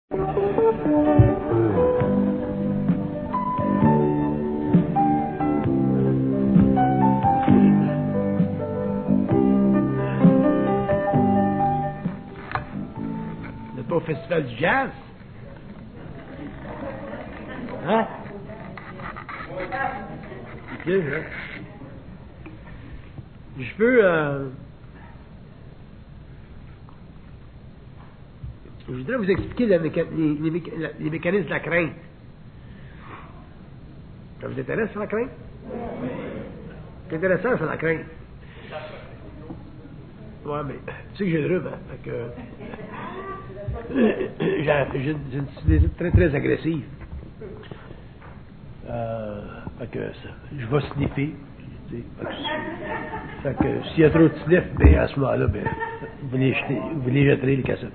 C'est pas au festival du jazz? Hein? Ok, hein? Je voudrais vous expliquer les mécanismes de la crainte. Ça vous intéresse, sur la crainte? C'est intéressant, sur la crainte. Ouais, mais tu sais que j'ai le rhume, hein? Fait que j'ai une cinésie très, très agressive. Fait que je vais sniffer. Fait que s'il y a trop de sniff, ben à ce moment-là, ben, vous les jetterez les cassettes.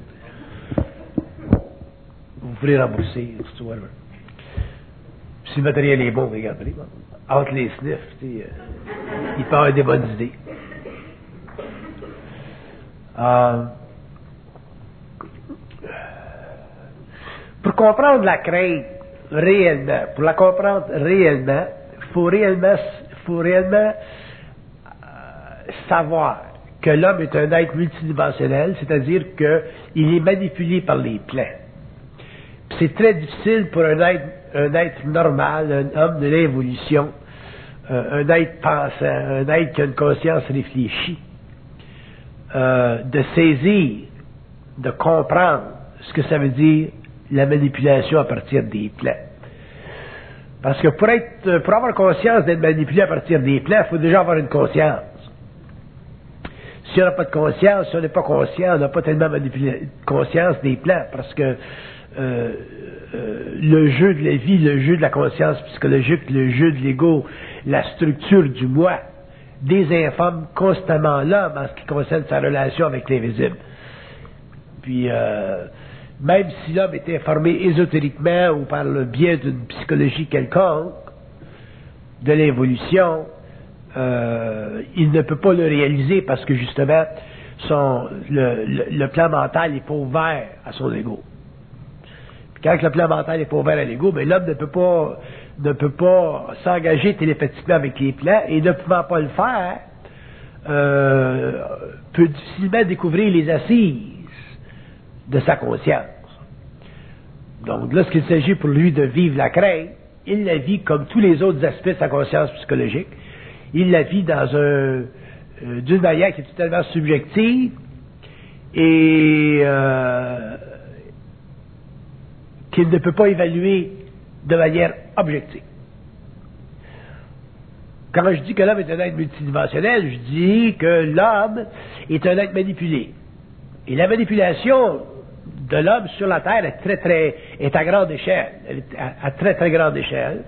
Vous voulez rembourser, tout whatever. Si le matériel est bon, regardez. Entre les sniffs, il peut y avoir des bonnes idées. Pour comprendre la crainte réellement, pour la comprendre réellement, il faut réellement savoir que l'homme est un être multidimensionnel, c'est-à-dire qu'il est manipulé par les plans. C'est très difficile pour un être normal, un homme de l'évolution, un être pensant, un être qui a une conscience réfléchie, de saisir, de comprendre ce que ça veut dire la manipulation à partir des plans. Parce que pour avoir conscience d'être manipulé à partir des plans, il faut déjà avoir une conscience. Si on n'a pas de conscience, si on n'est pas conscient, on n'a pas tellement conscience des plans, parce que le jeu de la vie, le jeu de la conscience psychologique, le jeu de l'ego, la structure du moi, désinforme constamment l'homme en ce qui concerne sa relation avec l'invisible. Puis, même si l'homme est informé ésotériquement ou par le biais d'une psychologie quelconque, de l'évolution, il ne peut pas le réaliser parce que justement, le plan mental n'est pas ouvert à son ego. Puis quand le plan mental n'est pas ouvert à l'ego, ben l'homme ne peut pas s'engager télépathiquement avec les plans et ne pouvant pas le faire, peut difficilement découvrir les assises de sa conscience. Donc, lorsqu'il s'agit pour lui de vivre la crainte, il la vit comme tous les autres aspects de sa conscience psychologique. Il la vit d'une manière qui est totalement subjective et qu'il ne peut pas évaluer de manière objective. Quand je dis que l'homme est un être multidimensionnel, je dis que l'homme est un être manipulé. Et la manipulation de l'homme sur la Terre est à grande échelle, à très très grande échelle.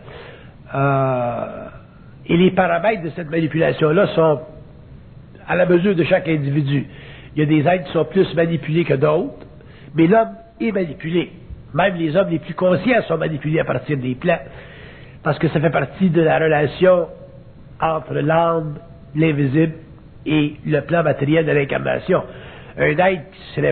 Et les paramètres de cette manipulation-là sont à la mesure de chaque individu. Il y a des êtres qui sont plus manipulés que d'autres, mais l'homme est manipulé. Même les hommes les plus conscients sont manipulés à partir des plans, parce que ça fait partie de la relation entre l'âme, l'invisible et le plan matériel de l'incarnation. Un être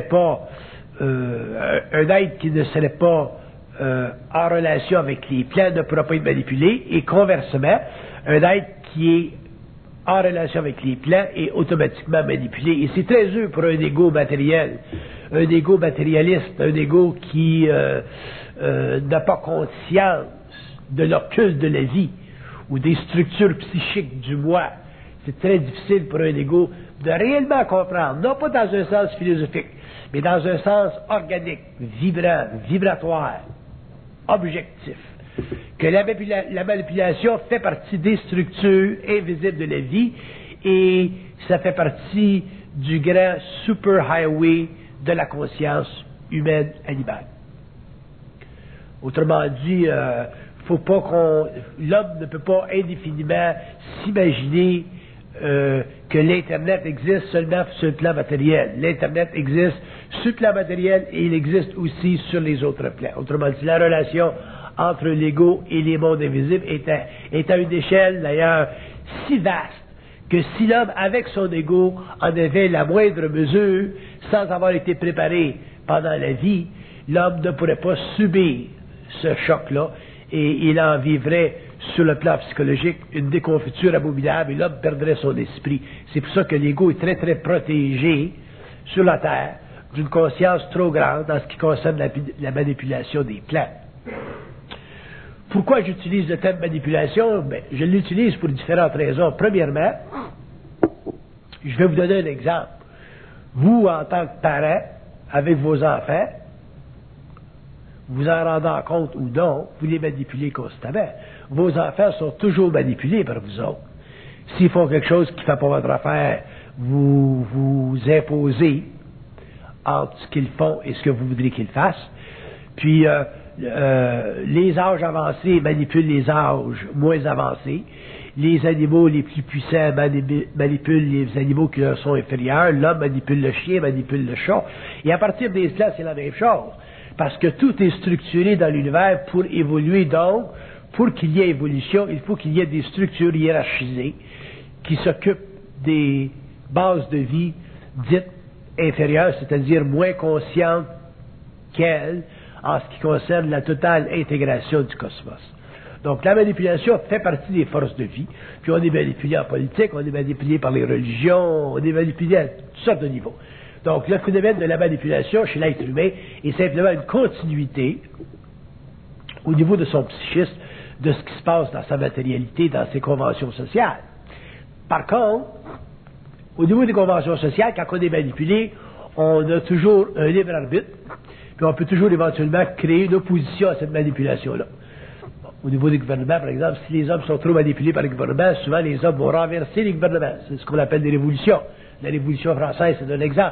qui ne serait pas en relation avec les plans ne pourra pas être manipulé, et conversement, un être qui est en relation avec les plans est automatiquement manipulé. Et c'est très dur pour un ego matériel, un ego matérialiste, un ego qui n'a pas conscience de l'occulte de la vie ou des structures psychiques du moi. C'est très difficile pour un ego de réellement comprendre, non pas dans un sens philosophique, mais dans un sens organique, vibrant, vibratoire, objectif, que la manipulation fait partie des structures invisibles de la vie et ça fait partie du grand super-highway de la conscience humaine animale. Autrement dit, l'homme ne peut pas indéfiniment s'imaginer que l'Internet existe seulement sur le plan matériel. L'Internet existe sur le plan matériel et il existe aussi sur les autres plans. Autrement dit, la relation entre l'ego et les mondes invisibles est à une échelle d'ailleurs si vaste que si l'homme avec son ego en avait la moindre mesure, sans avoir été préparé pendant la vie, l'homme ne pourrait pas subir ce choc-là et il en vivrait sur le plan psychologique une déconfiture abominable et l'homme perdrait son esprit. C'est pour ça que l'ego est très très protégé sur la terre d'une conscience trop grande en ce qui concerne la manipulation des plans. Pourquoi j'utilise le terme manipulation? Ben, je l'utilise pour différentes raisons. Premièrement, je vais vous donner un exemple. Vous, en tant que parent, avec vos enfants, vous en rendant compte ou non, vous les manipulez constamment. Vos enfants sont toujours manipulés par vous autres. S'ils font quelque chose qui ne fait pas votre affaire, vous imposez entre ce qu'ils font et ce que vous voudrez qu'ils fassent. Puis, les âges avancés manipulent les âges moins avancés. Les animaux les plus puissants manipulent les animaux qui leur sont inférieurs. L'homme manipule le chien, manipule le chat. Et à partir des là, c'est la même chose. Parce que tout est structuré dans l'univers pour évoluer. Donc, pour qu'il y ait évolution, il faut qu'il y ait des structures hiérarchisées qui s'occupent des bases de vie dites inférieures, c'est-à-dire moins conscientes qu'elles, en ce qui concerne la totale intégration du cosmos. Donc, la manipulation fait partie des forces de vie. Puis, on est manipulé en politique, on est manipulé par les religions, on est manipulé à toutes sortes de niveaux. Donc, le phénomène de la manipulation chez l'être humain est simplement une continuité au niveau de son psychisme de ce qui se passe dans sa matérialité, dans ses conventions sociales. Par contre, au niveau des conventions sociales, quand on est manipulé, on a toujours un libre arbitre, puis on peut toujours éventuellement créer une opposition à cette manipulation-là. Bon, au niveau des gouvernements, par exemple, si les hommes sont trop manipulés par les gouvernements, souvent les hommes vont renverser les gouvernements. C'est ce qu'on appelle des révolutions. La Révolution française, c'est un exemple.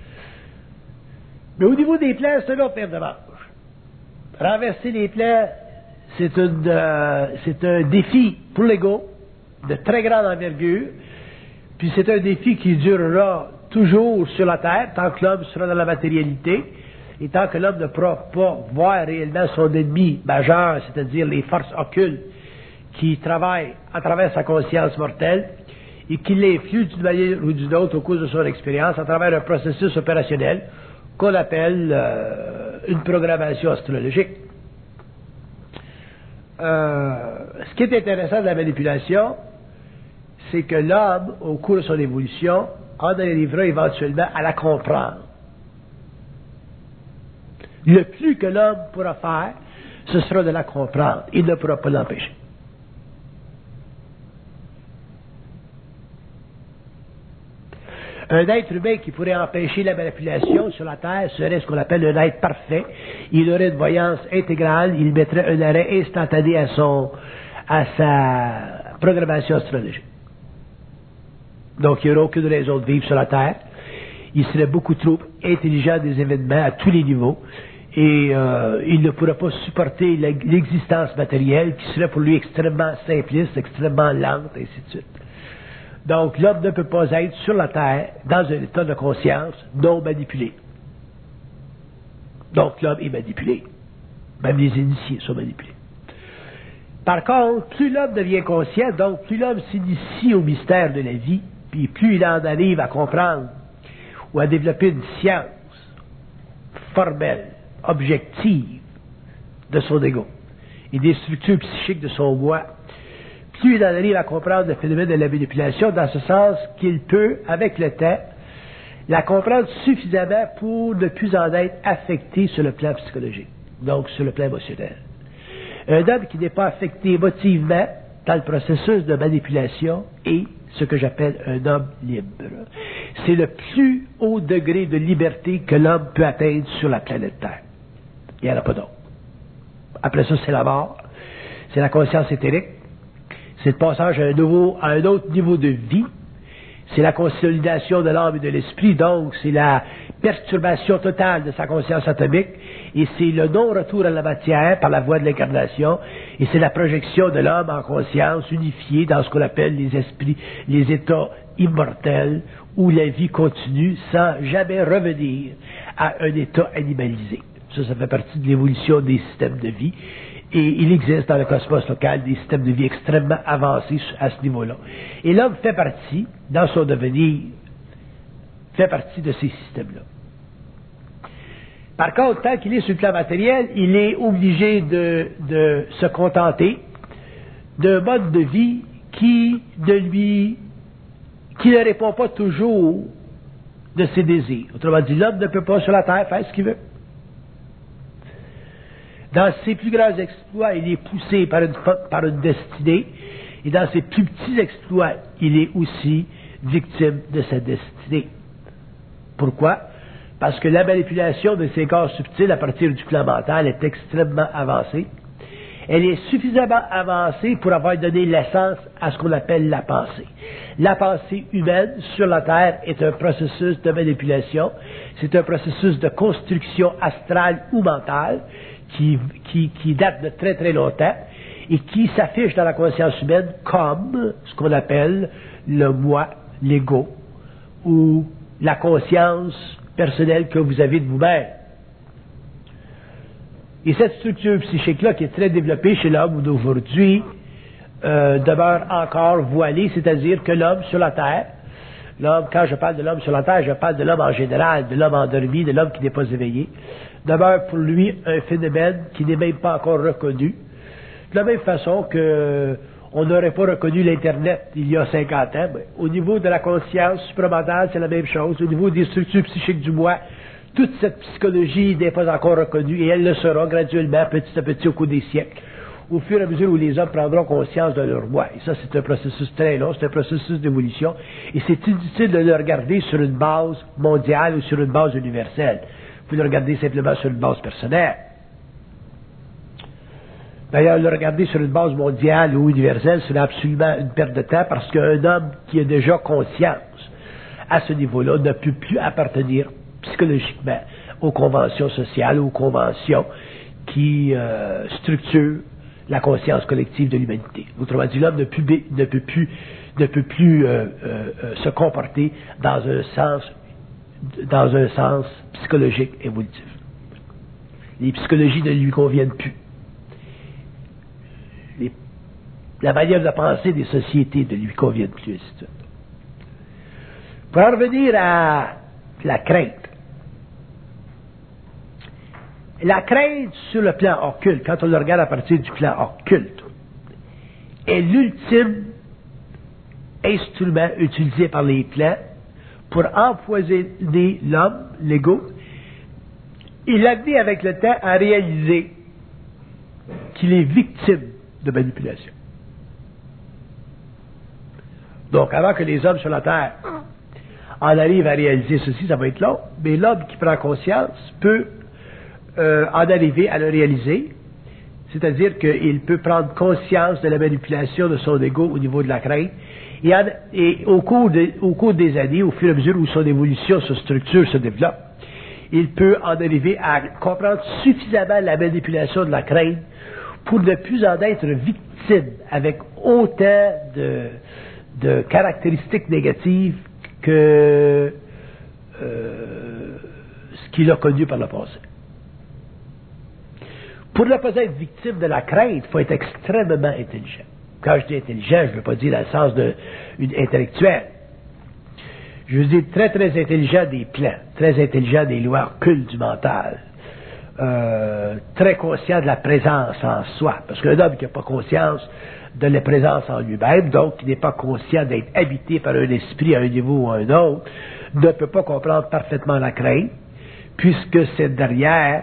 Mais au niveau des plans, c'est un autre paire de manches. Renverser les plans, c'est un défi pour l'ego de très grande envergure, puis c'est un défi qui durera toujours sur la Terre, tant que l'homme sera dans la matérialité, et tant que l'homme ne pourra pas voir réellement son ennemi majeur, c'est-à-dire les forces occultes qui travaillent à travers sa conscience mortelle, et qui l'influent d'une manière ou d'une autre au cours de son expérience à travers un processus opérationnel qu'on appelle une programmation astrologique. Ce qui est intéressant de la manipulation, c'est que l'homme, au cours de son évolution, en arrivera éventuellement à la comprendre. Le plus que l'homme pourra faire, ce sera de la comprendre. Il ne pourra pas l'empêcher. Un être humain qui pourrait empêcher la manipulation sur la Terre serait ce qu'on appelle un être parfait. Il aurait une voyance intégrale, il mettrait un arrêt instantané à sa programmation astrologique. Donc il n'y aurait aucune raison de vivre sur la Terre. Il serait beaucoup trop intelligent des événements à tous les niveaux et il ne pourrait pas supporter l'existence matérielle qui serait pour lui extrêmement simpliste, extrêmement lente, et ainsi de suite. Donc, l'homme ne peut pas être sur la Terre dans un état de conscience non manipulé. Donc, l'homme est manipulé. Même les initiés sont manipulés. Par contre, plus l'homme devient conscient, donc plus l'homme s'initie au mystère de la vie, puis plus il en arrive à comprendre ou à développer une science formelle, objective de son ego et des structures psychiques de son moi, plus il en arrive à comprendre le phénomène de la manipulation, dans ce sens qu'il peut, avec le temps, la comprendre suffisamment pour ne plus en être affecté sur le plan psychologique, donc sur le plan émotionnel. Un homme qui n'est pas affecté émotivement dans le processus de manipulation est ce que j'appelle un homme libre. C'est le plus haut degré de liberté que l'homme peut atteindre sur la planète Terre. Il n'y en a pas d'autre. Après ça, c'est la mort, c'est la conscience éthérique, c'est le passage à un autre niveau de vie. C'est la consolidation de l'âme et de l'esprit, donc c'est la perturbation totale de sa conscience atomique, et c'est le non-retour à la matière par la voie de l'incarnation, et c'est la projection de l'homme en conscience unifiée dans ce qu'on appelle les esprits, les états immortels, où la vie continue sans jamais revenir à un état animalisé. Ça fait partie de l'évolution des systèmes de vie. Et il existe dans le cosmos local des systèmes de vie extrêmement avancés à ce niveau-là. Et l'homme fait partie, dans son devenir, fait partie de ces systèmes-là. Par contre, tant qu'il est sur le plan matériel, il est obligé de se contenter d'un mode de vie qui ne répond pas toujours de ses désirs. Autrement dit, l'homme ne peut pas sur la terre faire ce qu'il veut. Dans ses plus grands exploits, il est poussé par une destinée, et dans ses plus petits exploits, il est aussi victime de sa destinée. Pourquoi? Parce que la manipulation de ses corps subtils à partir du plan mental est extrêmement avancée. Elle est suffisamment avancée pour avoir donné l'essence à ce qu'on appelle la pensée. La pensée humaine sur la Terre est un processus de manipulation. C'est un processus de construction astrale ou mentale qui date de très très longtemps et qui s'affiche dans la conscience humaine comme ce qu'on appelle le moi, l'ego, ou la conscience personnelle que vous avez de vous-même. Et cette structure psychique-là, qui est très développée chez l'homme d'aujourd'hui, demeure encore voilée, c'est-à-dire que l'homme sur la Terre, quand je parle de l'homme sur la Terre, je parle de l'homme en général, de l'homme endormi, de l'homme qui n'est pas éveillé, demeure pour lui un phénomène qui n'est même pas encore reconnu. De la même façon que on n'aurait pas reconnu l'Internet il y a 50 ans, mais au niveau de la conscience supramentale, c'est la même chose. Au niveau des structures psychiques du moi, toute cette psychologie n'est pas encore reconnue et elle le sera graduellement, petit à petit, au cours des siècles, au fur et à mesure où les hommes prendront conscience de leur moi. Et ça, c'est un processus très long, c'est un processus d'évolution, et c'est inutile de le regarder sur une base mondiale ou sur une base universelle. Vous le regardez simplement sur une base personnelle. D'ailleurs, le regarder sur une base mondiale ou universelle, c'est absolument une perte de temps parce qu'un homme qui a déjà conscience à ce niveau-là ne peut plus appartenir psychologiquement aux conventions sociales, aux conventions qui structurent la conscience collective de l'humanité. Autrement dit, l'homme ne peut plus se comporter dans un sens psychologique évolutif. Les psychologies ne lui conviennent plus. La manière de penser des sociétés ne lui conviennent plus, ainsi de suite. Pour en revenir à la crainte. La crainte sur le plan occulte, quand on le regarde à partir du plan occulte, est l'ultime instrument utilisé par les plans pour empoisonner l'homme, l'ego, et l'amener avec le temps à réaliser qu'il est victime de manipulation. Donc, avant que les hommes sur la Terre en arrivent à réaliser ceci, ça va être long, mais l'homme qui prend conscience peut en arriver à le réaliser, c'est-à-dire qu'il peut prendre conscience de la manipulation de son ego au niveau de la crainte, et au cours des années, au fur et à mesure où son évolution, sa structure se développe, il peut en arriver à comprendre suffisamment la manipulation de la crainte pour ne plus en être victime avec autant de caractéristiques négatives que ce qu'il a connu par le passé. Pour ne pas être victime de la crainte, il faut être extrêmement intelligent. Quand je dis intelligent, je ne veux pas dire dans le sens intellectuel. Je veux dire très très intelligent des plans, très intelligent des lois occultes du mental, très conscient de la présence en soi. Parce qu'un homme qui n'a pas conscience de la présence en lui-même, donc qui n'est pas conscient d'être habité par un esprit à un niveau ou à un autre, ne peut pas comprendre parfaitement la crainte, puisque cette dernière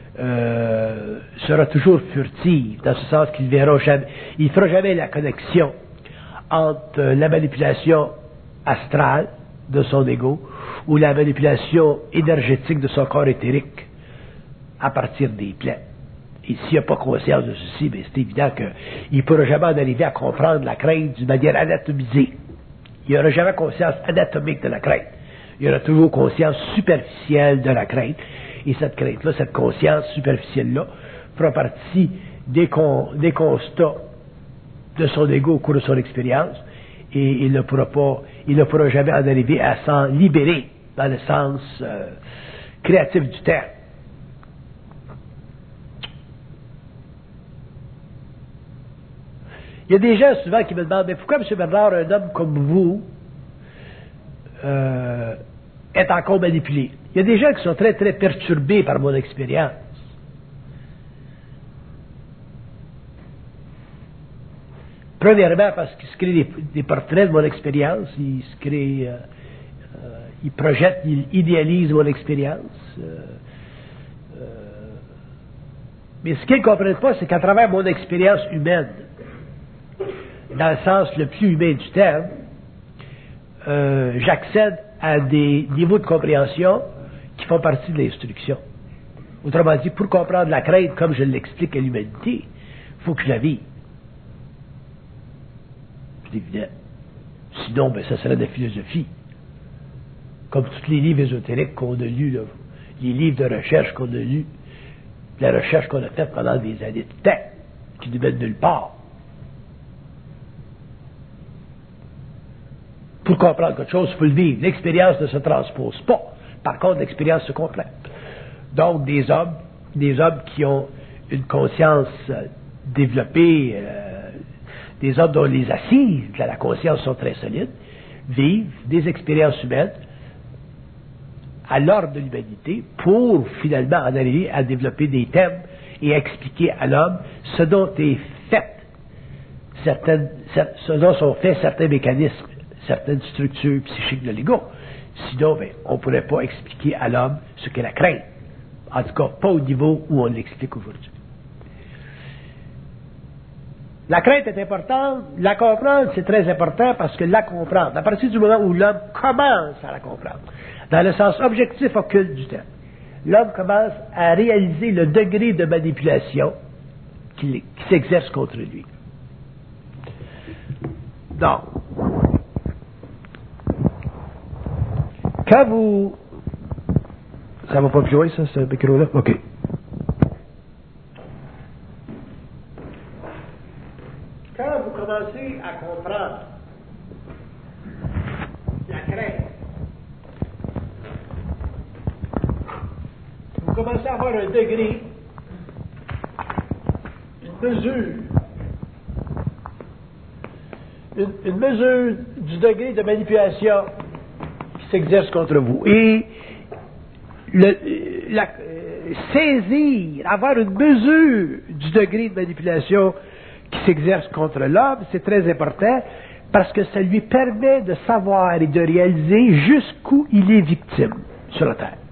sera toujours furtive, dans ce sens qu'il verra jamais, il ne fera jamais la connexion entre la manipulation astrale de son ego ou la manipulation énergétique de son corps éthérique à partir des plans. Et s'il n'a pas conscience de ceci, bien, c'est évident qu'il ne pourra jamais en arriver à comprendre la crainte d'une manière anatomisée. Il n'aura jamais conscience anatomique de la crainte. Il aura toujours conscience superficielle de la crainte. Et cette crainte-là, cette conscience superficielle-là, fera partie des constats de son ego au cours de son expérience, et il ne pourra jamais en arriver à s'en libérer dans le sens créatif du terme. Il y a des gens souvent qui me demandent, mais pourquoi, M. Bernard, un homme comme vous est encore manipulé? Il y a des gens qui sont très, très perturbés par mon expérience. Premièrement, parce qu'ils se créent des portraits de mon expérience, ils se créent, ils projettent, ils idéalisent mon expérience. Mais ce qu'ils ne comprennent pas, c'est qu'à travers mon expérience humaine, dans le sens le plus humain du terme, j'accède à des niveaux de compréhension qui font partie de l'instruction. Autrement dit, pour comprendre la crainte comme je l'explique à l'humanité, il faut que je la vive. C'est évident. Sinon, ben, ça serait de la philosophie. Comme tous les livres ésotériques qu'on a lus, là, les livres de recherche qu'on a lus, la recherche qu'on a faite pendant des années de temps, qui ne mènent nulle part. Pour comprendre quelque chose, il faut le vivre. L'expérience ne se transpose pas. Par contre, l'expérience se complète. Donc, des hommes qui ont une conscience développée, des hommes dont les assises de la conscience sont très solides, vivent des expériences humaines à l'ordre de l'humanité pour finalement en arriver à développer des thèmes et à expliquer à l'homme ce dont est fait ce dont sont faits certains mécanismes, certaines structures psychiques de l'ego. Sinon, ben, on ne pourrait pas expliquer à l'homme ce qu'est la crainte. En tout cas, pas au niveau où on l'explique aujourd'hui. La crainte est importante, la comprendre, c'est très important parce que la comprendre, à partir du moment où l'homme commence à la comprendre, dans le sens objectif occulte du terme, l'homme commence à réaliser le degré de manipulation qui s'exerce contre lui. Donc, quand vous... Ça va pas plus loin, ça, ce micro-là? OK. Quand vous commencez à comprendre la crainte, vous commencez à avoir un degré, une mesure du degré de manipulation qui s'exerce contre vous. Et saisir, avoir une mesure du degré de manipulation qui s'exerce contre l'homme, c'est très important parce que ça lui permet de savoir et de réaliser jusqu'où il est victime sur la terre.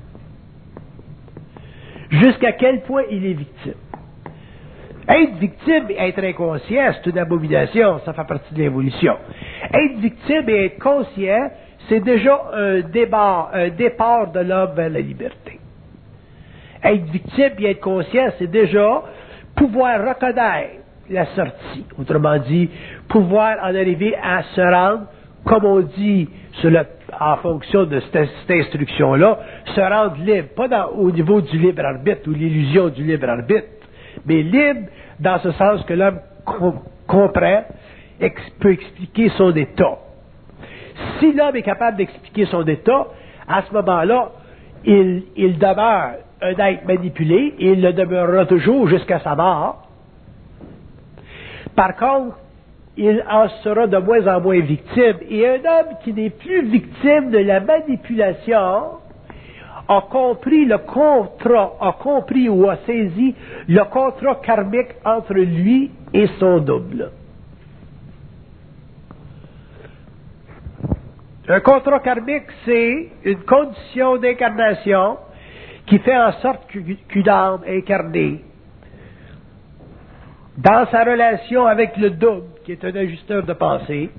Jusqu'à quel point il est victime. Être victime et être inconscient, c'est une abomination, ça fait partie de l'évolution. Être victime et être conscient, c'est déjà un départ de l'homme vers la liberté. Être victime et être conscient, c'est déjà pouvoir reconnaître la sortie. Autrement dit, pouvoir en arriver à se rendre, comme on dit en fonction de cette instruction-là, se rendre libre, pas au niveau du libre arbitre ou l'illusion du libre arbitre, mais libre dans ce sens que l'homme comprend, peut expliquer son état. Si l'homme est capable d'expliquer son état, à ce moment-là, il demeure un être manipulé et il le demeurera toujours jusqu'à sa mort. Par contre, il en sera de moins en moins victime. Et un homme qui n'est plus victime de la manipulation a compris ou a saisi le contrat karmique entre lui et son double. Un contrat karmique, c'est une condition d'incarnation qui fait en sorte qu'une âme incarnée, dans sa relation avec le double, qui est un ajusteur de pensée,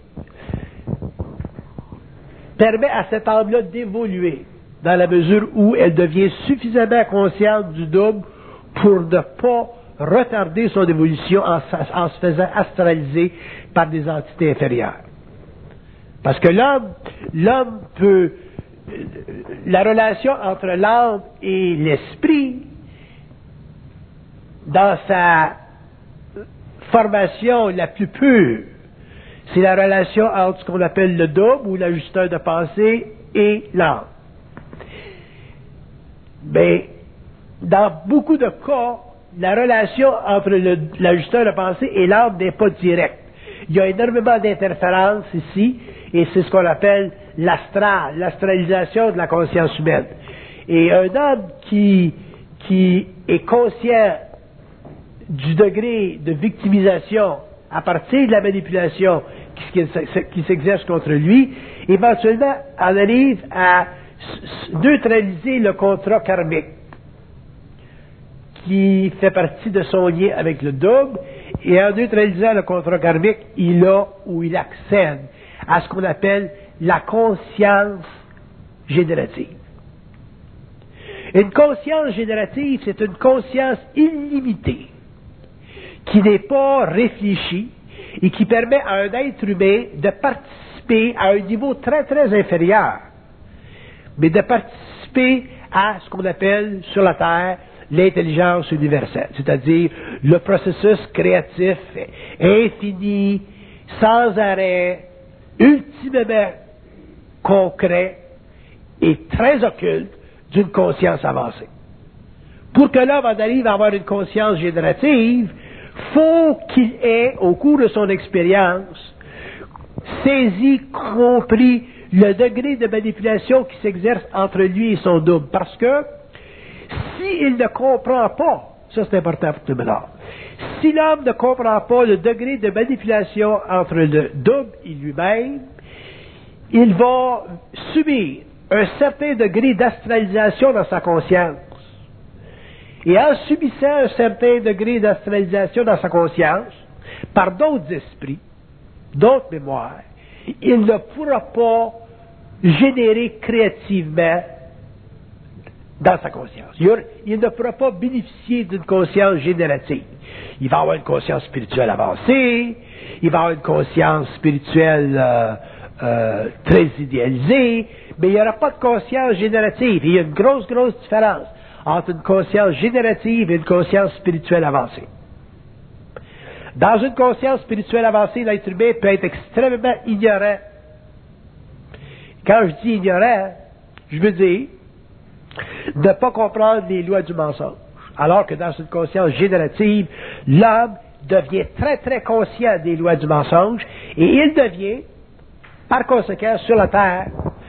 permet à cette âme-là d'évoluer dans la mesure où elle devient suffisamment consciente du double pour ne pas retarder son évolution en se faisant astraliser par des entités inférieures. Parce que l'homme peut... La relation entre l'âme et l'esprit, dans sa formation la plus pure, c'est la relation entre ce qu'on appelle le double ou l'ajusteur de pensée et l'âme. Mais dans beaucoup de cas, la relation entre l'ajusteur de pensée et l'âme n'est pas directe. Il y a énormément d'interférences ici, et c'est ce qu'on appelle l'astral, l'astralisation de la conscience humaine. Et un homme qui est conscient du degré de victimisation à partir de la manipulation qui s'exerce contre lui, éventuellement en arrive à neutraliser le contrat karmique qui fait partie de son lien avec le double, et en neutralisant le contrat karmique, il accède à ce qu'on appelle la conscience générative. Une conscience générative, c'est une conscience illimitée, qui n'est pas réfléchie et qui permet à un être humain de participer à un niveau très très inférieur, mais de participer à ce qu'on appelle sur la Terre l'intelligence universelle, c'est-à-dire le processus créatif infini, sans arrêt, ultimement concret et très occulte d'une conscience avancée. Pour que l'homme en arrive à avoir une conscience générative, faut qu'il ait, au cours de son expérience, saisi, compris le degré de manipulation qui s'exerce entre lui et son double. Parce que, s'il ne comprend pas, ça c'est important pour tout le monde, si l'homme ne comprend pas le degré de manipulation entre le double et lui-même, il va subir un certain degré d'astralisation dans sa conscience. Et en subissant un certain degré d'astralisation dans sa conscience, par d'autres esprits, d'autres mémoires, il ne pourra pas générer créativement dans sa conscience. Il ne pourra pas bénéficier d'une conscience générative. Il va avoir une conscience spirituelle avancée, il va avoir une conscience spirituelle très idéalisée, mais il n'y aura pas de conscience générative. Il y a une grosse différence entre une conscience générative et une conscience spirituelle avancée. Dans une conscience spirituelle avancée, l'être humain peut être extrêmement ignorant. Quand je dis ignorant, je veux dire ne pas comprendre les lois du mensonge. Alors que dans une conscience générative, l'homme devient très très conscient des lois du mensonge et il devient, par conséquent, sur la Terre,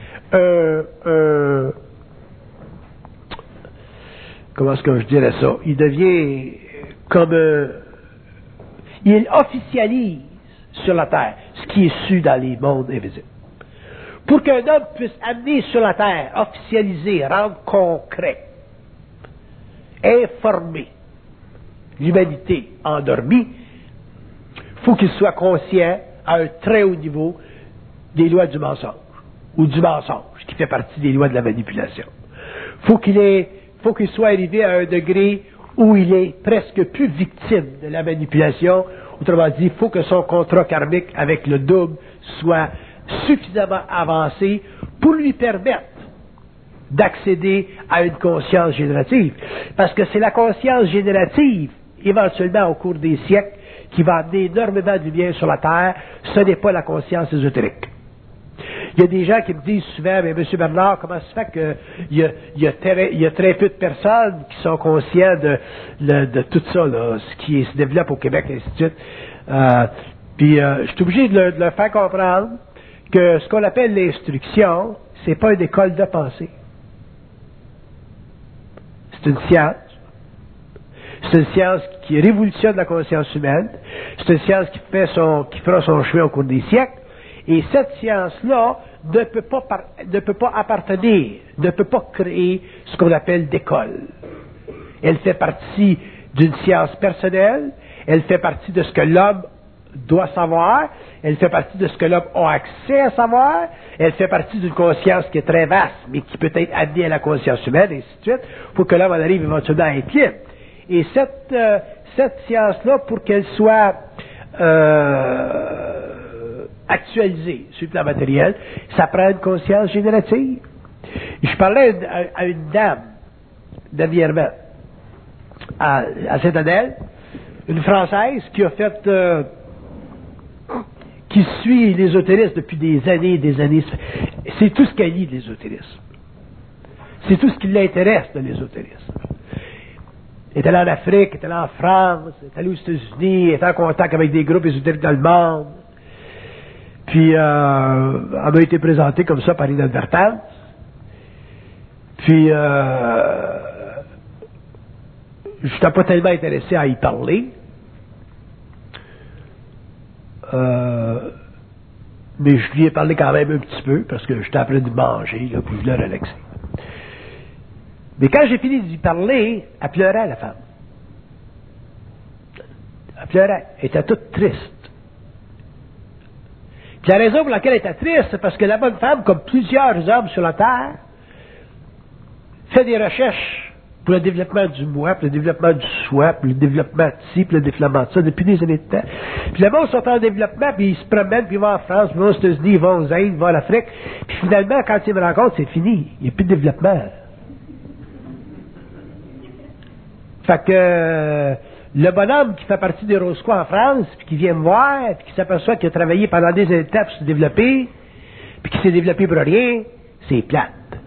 comment est-ce que je dirais ça? Il devient comme il officialise sur la Terre ce qui est su dans les mondes invisibles. Pour qu'un homme puisse amener sur la Terre, officialiser, rendre concret, informer l'humanité endormie, il faut qu'il soit conscient à un très haut niveau des lois du mensonge, ou du mensonge, qui fait partie des lois de la manipulation. Faut qu'il soit arrivé à un degré où il est presque plus victime de la manipulation. Autrement dit, il faut que son contrat karmique avec le double soit suffisamment avancé pour lui permettre d'accéder à une conscience générative. Parce que c'est la conscience générative, éventuellement au cours des siècles, qui va amener énormément de bien sur la Terre. Ce n'est pas la conscience ésotérique. Il y a des gens qui me disent souvent, mais M. Bernard, comment se fait qu'il y a très peu de personnes qui sont conscients de tout ça, là, ce qui se développe au Québec, et ainsi de suite. Je suis obligé de leur faire comprendre que ce qu'on appelle l'instruction, c'est pas une école de pensée. C'est une science. C'est une science qui révolutionne la conscience humaine. C'est une science qui fera son chemin au cours des siècles. Et cette science-là ne peut pas appartenir, ne peut pas créer ce qu'on appelle d'école. Elle fait partie d'une science personnelle, elle fait partie de ce que l'homme doit savoir, elle fait partie de ce que l'homme a accès à savoir, elle fait partie d'une conscience qui est très vaste, mais qui peut être amenée à la conscience humaine, et ainsi de suite, pour que l'homme en arrive éventuellement à être libre. Et cette science-là, pour qu'elle soit actualisée sur le plan matériel, ça prend une conscience générative. Je parlais à une dame, dernièrement, à Saint-Adèle, une Française qui a fait, qui suit l'ésotérisme depuis des années et des années. C'est tout ce qu'elle lit de l'ésotérisme. C'est tout ce qui l'intéresse de l'ésotérisme. Elle est allée en Afrique, elle est allée en France, elle est allée aux États-Unis, elle est en contact avec des groupes ésotériques dans le monde. Puis, elle m'a été présentée comme ça par inadvertance. Puis, je n'étais pas tellement intéressé à y parler. Mais je lui ai parlé quand même un petit peu, parce que j'étais en train de manger, là, puis je voulais relaxer. Mais quand j'ai fini de lui parler, elle pleurait, la femme. Elle pleurait. Elle était toute triste. Puis la raison pour laquelle elle était triste, c'est parce que la bonne femme, comme plusieurs hommes sur la terre, fait des recherches pour le développement du moi, pour le développement du soi, pour le développement de ci, pour le développement de ça, depuis des années de temps. Puis le monde sont en développement, puis ils se promènent, puis ils vont en France, puis ils vont aux États-Unis, ils vont aux Indes, ils vont en Afrique. Puis finalement, quand ils me rencontrent, c'est fini. Il n'y a plus de développement. Fait que le bonhomme qui fait partie des Roscoe en France, puis qui vient me voir, puis qui s'aperçoit qu'il a travaillé pendant des années de temps pour se développer, puis qui s'est développé pour rien, c'est plate.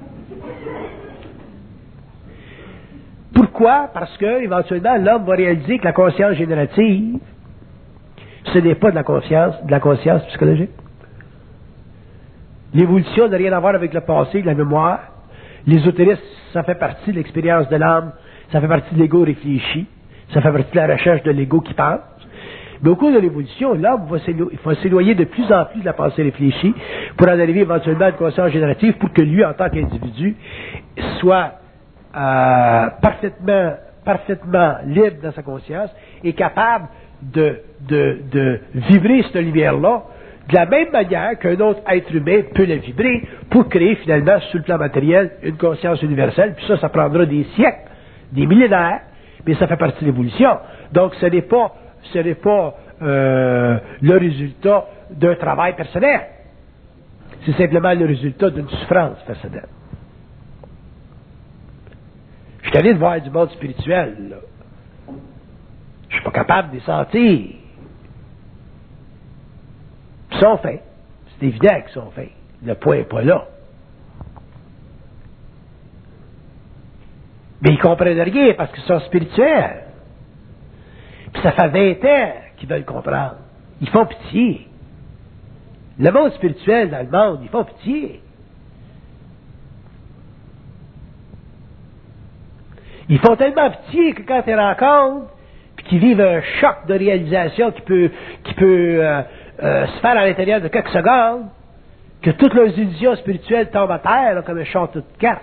Pourquoi? Parce que, éventuellement, l'homme va réaliser que la conscience générative, ce n'est pas de la conscience psychologique. L'évolution n'a rien à voir avec le passé, la mémoire. L'ésotérisme, ça fait partie de l'expérience de l'âme, ça fait partie de l'ego réfléchi, ça fait partie de la recherche de l'ego qui pense. Mais au cours de l'évolution, l'homme va s'éloigner de plus en plus de la pensée réfléchie pour en arriver éventuellement à une conscience générative pour que lui, en tant qu'individu, soit parfaitement libre dans sa conscience et capable de vibrer cette lumière-là de la même manière qu'un autre être humain peut la vibrer pour créer finalement sur le plan matériel une conscience universelle. Puis ça prendra des siècles, des millénaires, mais ça fait partie de l'évolution. Donc ce n'est pas le résultat d'un travail personnel. C'est simplement le résultat d'une souffrance personnelle. Je suis allé de voir du monde spirituel, là. Je suis pas capable de les sentir. Ils sont faits. C'est évident qu'ils sont faits. Le point n'est pas là. Mais ils comprennent rien parce qu'ils sont spirituels. Puis ça fait 20 ans qu'ils veulent comprendre. Ils font pitié. Le monde spirituel dans le monde, ils font pitié. Ils font tellement pitié que quand ils rencontrent, puis qu'ils vivent un choc de réalisation qui peut se faire à l'intérieur de quelques secondes, que toutes leurs illusions spirituelles tombent à terre là, comme un château de cartes.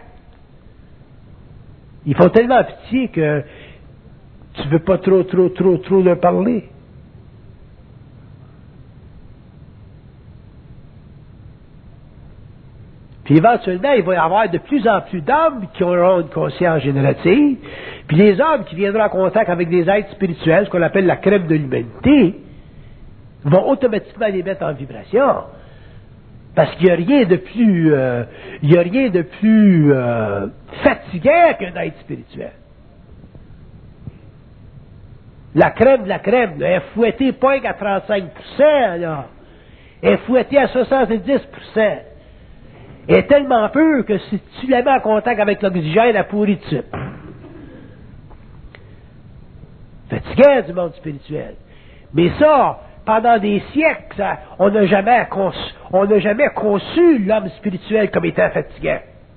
Ils font tellement pitié que tu ne veux pas trop leur parler. Puis éventuellement, il va y avoir de plus en plus d'hommes qui auront une conscience générative, puis les hommes qui viendront en contact avec des êtres spirituels, ce qu'on appelle la crème de l'humanité, vont automatiquement les mettre en vibration. Parce qu'il n'y a rien de plus, fatigant qu'un être spirituel. La crème de la crème, là, elle est fouettée pas à 35%, là. Elle est fouettée à 70%. Elle est tellement pure que si tu la mets en contact avec l'oxygène, elle pourrit de suite. Fatiguant du monde spirituel. Mais ça, pendant des siècles, on n'a jamais conçu l'homme spirituel comme étant fatigant.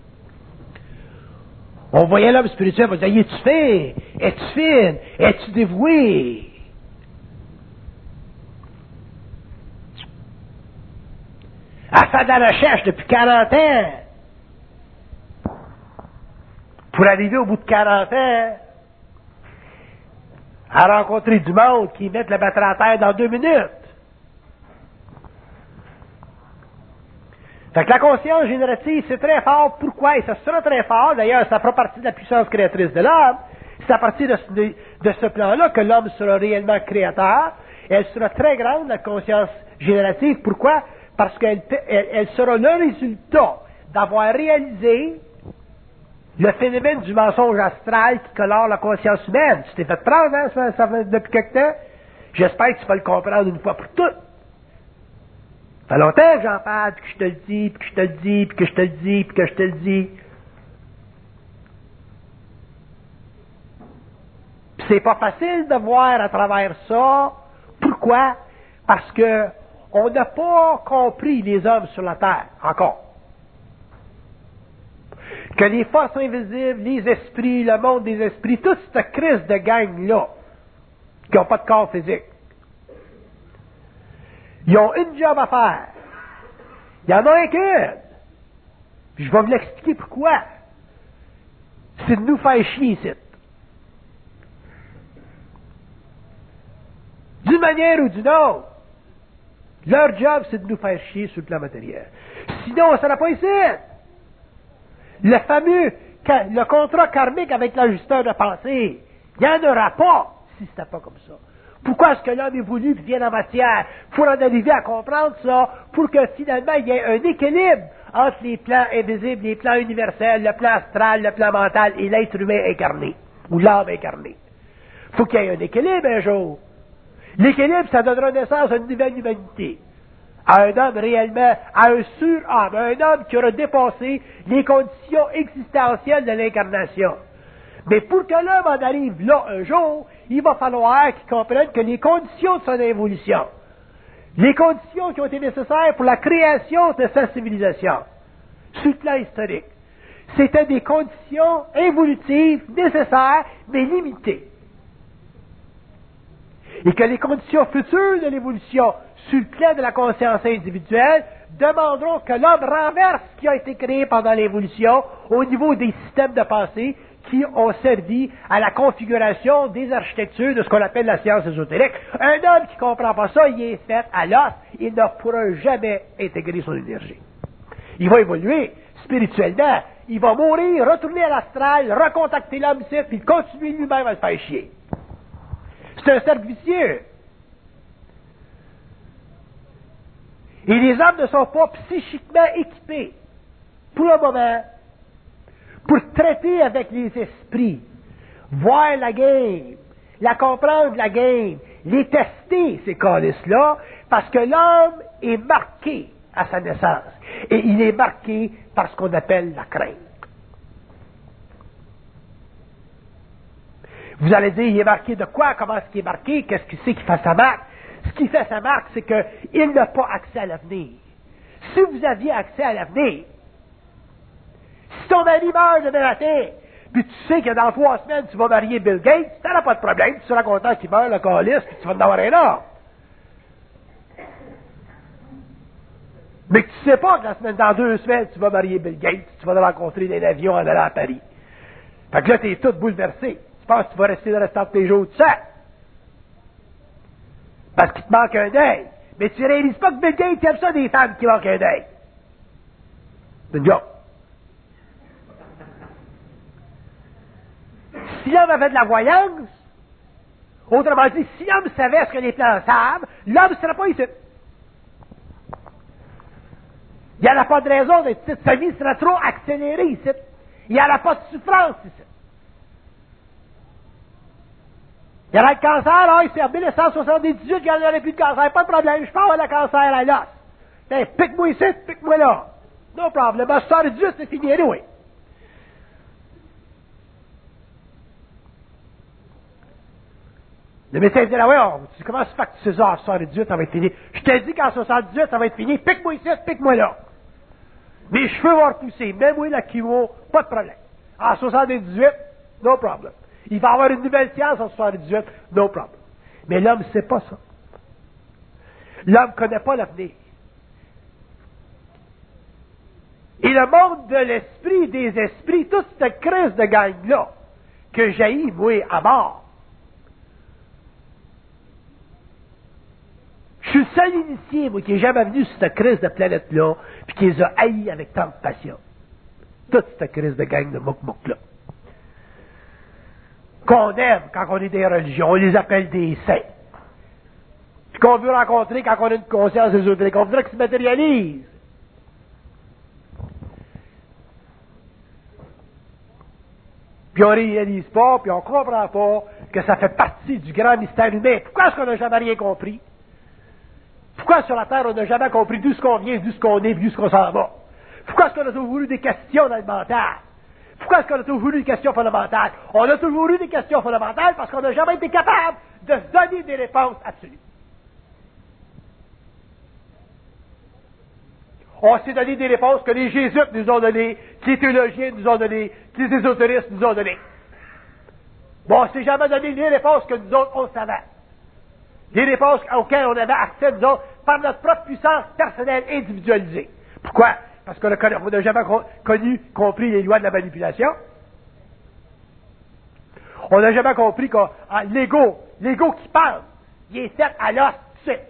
On voyait l'homme spirituel, on disait, es-tu fin? Es-tu fine? Es-tu dévoué? Elle fait de la recherche depuis 40 ans. Pour arriver au bout de 40 ans, à rencontrer du monde qui mettent le battre à terre dans 2 minutes. Fait que la conscience générative, c'est très fort. Pourquoi? Et ça sera très fort. D'ailleurs, ça fera partie de la puissance créatrice de l'homme. C'est à partir de ce plan-là que l'homme sera réellement créateur. Et elle sera très grande, la conscience générative. Pourquoi? Parce qu'elle sera le résultat d'avoir réalisé le phénomène du mensonge astral qui colore la conscience humaine. Tu t'es fait prendre, hein, ça fait depuis quelque temps? J'espère que tu vas le comprendre une fois pour toutes. Ça fait longtemps que j'en parle, puis que je te le dis, puis que je te le dis, puis que je te le dis, puis que je te le dis. Puis c'est pas facile de voir à travers ça. Pourquoi? Parce que on n'a pas compris les hommes sur la terre, encore. que les forces invisibles, les esprits, le monde des esprits, toute cette crise de gang-là, qui n'ont pas de corps physique, ils ont une job à faire. Il y en a un qu'une. Puis je vais vous l'expliquer pourquoi. C'est de nous faire chier ici. D'une manière ou d'une autre. Leur job, c'est de nous faire chier sur le plan matériel. Sinon, on ne sera pas ici. Le fameux, le contrat karmique avec l'ajusteur de pensée, il n'y en aura pas si ce n'était pas comme ça. Pourquoi est-ce que l'homme évolue et vient en matière? Pour en arriver à comprendre ça, pour que finalement il y ait un équilibre entre les plans invisibles, les plans universels, le plan astral, le plan mental et l'être humain incarné, ou l'âme incarnée. Il faut qu'il y ait un équilibre un jour. L'équilibre, ça donnera naissance à une nouvelle humanité. À un homme réellement, à un surhomme, à un homme qui aura dépassé les conditions existentielles de l'incarnation. Mais pour que l'homme en arrive là un jour, il va falloir qu'il comprenne que les conditions de son évolution, les conditions qui ont été nécessaires pour la création de sa civilisation, sur le plan historique, c'était des conditions évolutives nécessaires, mais limitées. Et que les conditions futures de l'évolution, sur le plan de la conscience individuelle, demanderont que l'homme renverse ce qui a été créé pendant l'évolution au niveau des systèmes de pensée qui ont servi à la configuration des architectures de ce qu'on appelle la science ésotérique. Un homme qui ne comprend pas ça, il est fait à l'os, il ne pourra jamais intégrer son énergie. Il va évoluer spirituellement, il va mourir, retourner à l'astral, recontacter l'homme ici, puis continuer lui-même à se faire chier. C'est un cercle vicieux. Et les hommes ne sont pas psychiquement équipés, pour le moment, pour traiter avec les esprits, voir la game, la comprendre la game, les tester, ces calices-là, parce que l'homme est marqué à sa naissance. Et il est marqué par ce qu'on appelle la crainte. Vous allez dire, il est marqué de quoi? Comment est-ce qu'il est marqué? Qu'est-ce que c'est qui fait sa marque? Ce qui fait sa marque, c'est qu'il n'a pas accès à l'avenir. Si vous aviez accès à l'avenir, si ton mari meurt demain matin, puis tu sais que dans 3 semaines, tu vas marier Bill Gates, tu n'auras pas de problème, tu seras content qu'il meure, le calice, puis tu vas en avoir un autre. Mais que tu sais pas que dans 2 semaines, tu vas marier Bill Gates, tu vas le rencontrer dans l'avion en allant à Paris. Fait que là, tu es tout bouleversé. Tu penses que tu vas rester le restant de tes jours tout seul. Parce qu'il te manque un œil. Mais tu réalises pas que Bill Gates aime ça des femmes qui manquent un œil. C'est une joke. Si l'homme avait de la voyance, autrement dit, si l'homme savait ce que les plans savent, l'homme ne serait pas ici. Il n'y en a pas de raison d'être ici. Sa vie sera trop accélérée ici. Il n'y en a pas de souffrance ici. Il y a le cancer, c'est en 1978 qu'il n'y en aurait plus de cancer. Pas de problème, je peux avoir le cancer à l'os. Pique-moi ici, pique-moi là. No problem. Je sors du c'est fini, oui. Le médecin dit, ah ouais, comment ça fait que tu sais ça, en 78, ça va être fini? Je t'ai dit qu'en 78, ça va être fini. Pique-moi ici, pique-moi là. Mes cheveux vont repousser. Même-moi la chimo, pas de problème. En 78, no problem. Il va avoir une nouvelle science en 78, no problem. Mais l'homme ne sait pas ça. L'homme ne connaît pas l'avenir. Et le monde de l'esprit, des esprits, toute cette crise de gang-là, que jaillit, moi, à mort. Je suis le seul initié, moi, qui n'est jamais venu sur cette crise de planète-là, puis qui les a haïs avec tant de passion. Toute cette crise de gang de mouk-mouk-là. Qu'on aime quand on est des religions, on les appelle des saints. Puis qu'on veut rencontrer quand on a une conscience ésotérique, on voudrait qu'ils se matérialisent. Puis on ne réalise pas, puis on ne comprend pas que ça fait partie du grand mystère humain. Pourquoi est-ce qu'on n'a jamais rien compris? Pourquoi sur la Terre on n'a jamais compris d'où ce qu'on vient, d'où ce qu'on est, d'où ce qu'on s'en va? Pourquoi est-ce qu'on a toujours eu des questions dans le mental? Pourquoi est-ce qu'on a toujours eu des questions fondamentales? On a toujours eu des questions fondamentales parce qu'on n'a jamais été capable de se donner des réponses absolues. On s'est donné des réponses que les jésuites nous ont données, que les théologiens nous ont données, que les ésotéristes nous ont données. Bon, on ne s'est jamais donné les réponses que nous autres, on savait. Les réponses auxquelles on avait accès, nous autres, par notre propre puissance personnelle individualisée. Pourquoi? Parce qu'on n'a jamais compris les lois de la manipulation. On n'a jamais compris que l'ego qui parle, il est fait à l'os, tu sais.